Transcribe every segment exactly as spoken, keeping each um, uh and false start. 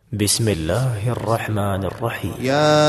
بسم الله الرحمن الرحيم. يا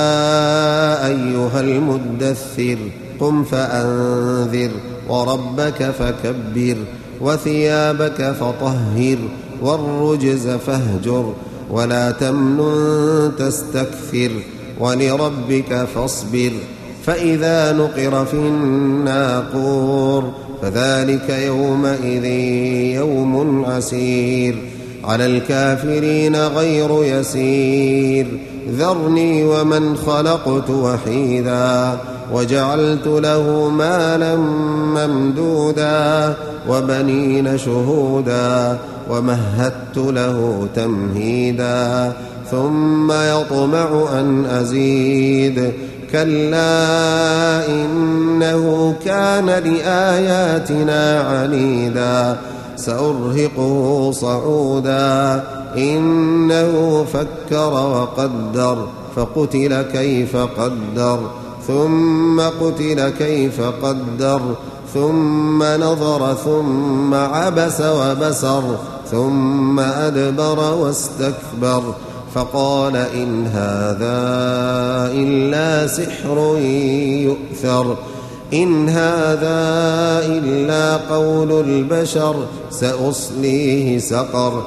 أيها المدثر قم فأنذر وربك فكبر وثيابك فطهر والرجز فاهجر ولا تمنن تستكثر ولربك فاصبر فإذا نقر في الناقور فذلك يومئذ يوم عسير على الكافرين غير يسير ذرني ومن خلقت وحيدا وجعلت له مالا ممدودا وبنين شهودا ومهدت له تمهيدا ثم يطمع أن أزيد كلا إنه كان لآياتنا عنيدا سأرهقه صعودا إنه فكر وقدر فقتل كيف قدر ثم قتل كيف قدر ثم نظر ثم عبس وبسر ثم أدبر واستكبر فقال إن هذا إلا سحر يؤثر إن هذا إلا قول البشر سأصليه سقر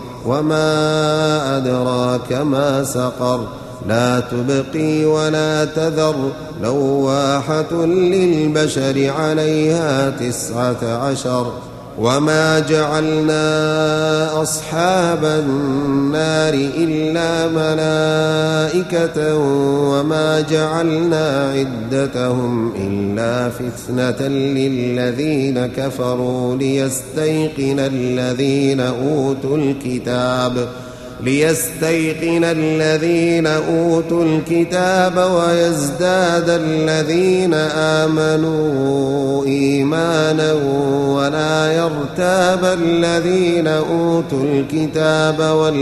وما أدراك ما سقر لا تبقي ولا تذر لواحة للبشر عليها تسعة عشر وما جعلنا أصحاب النار إلا ملائكة وما جعلنا عدتهم إلا فتنة للذين كفروا ليستيقن الذين أوتوا الكتاب ليستيقن الذين أوتوا الكتاب ويزداد الذين آمنوا إيمانا ولا يرتاب الذين أوتوا الكتاب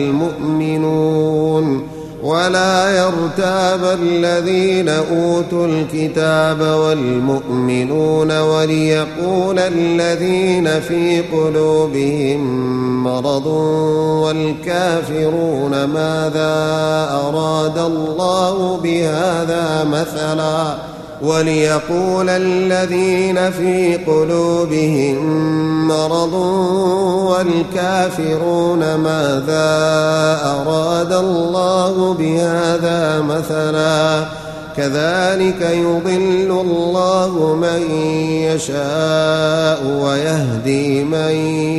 والمؤمنون ولا يرتاب الذين أوتوا الكتاب والمؤمنون وليقول الذين في قلوبهم مرض والكافرون ماذا أراد الله بهذا مثلا وليقول الذين في قلوبهم مرض والكافرون ماذا أراد الله بهذا مثلا كذلك يضل الله من يشاء ويهدي من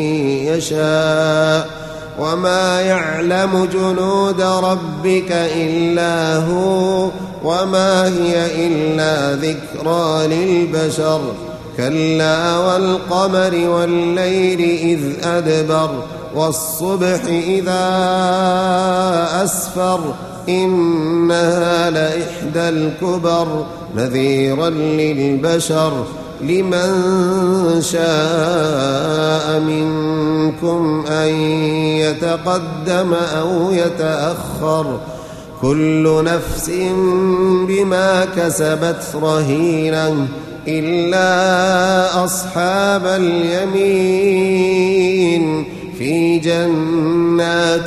يشاء وما يعلم جنود ربك إلا هو وما هي إلا ذكرى للبشر كلا والقمر والليل إذ أدبر والصبح إذا أسفر إنها لإحدى الكبر نذيرا للبشر لمن شاء منكم أن يتقدم أو يتأخر كل نفس بما كسبت رهينة إلا أصحاب اليمين في جنات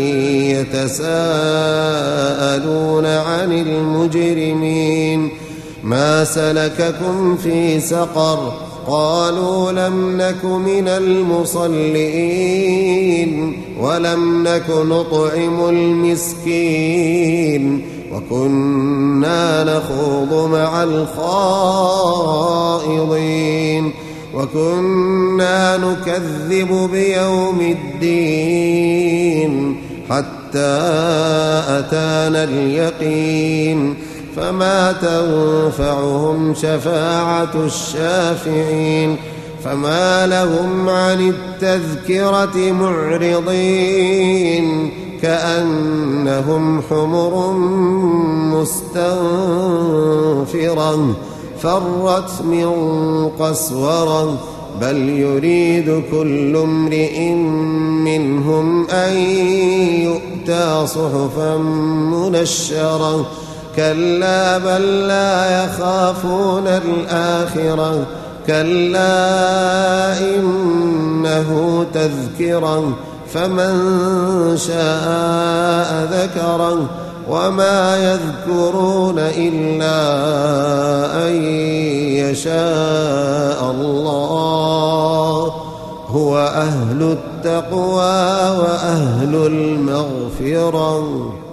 يتساءلون عن المجرمين ما سلككم في سقر قالوا لم نك من المصلين ولم نك نطعم المسكين وكنا نخوض مع الخائضين وكنا نكذب بيوم الدين حتى أتانا اليقين فما تنفعهم شفاعة الشافعين فما لهم عن التذكرة معرضين كأنهم حمر مستنفرة فرت من قسورة بل يريد كل امرئ منهم أن يؤتى صحفا منشرة كلا بل لا يخافون الآخرة كلا إنه تذكرة فمن شاء ذكره وما يذكرون إلا أن يشاء الله هو أهل التقوى وأهل المغفرة.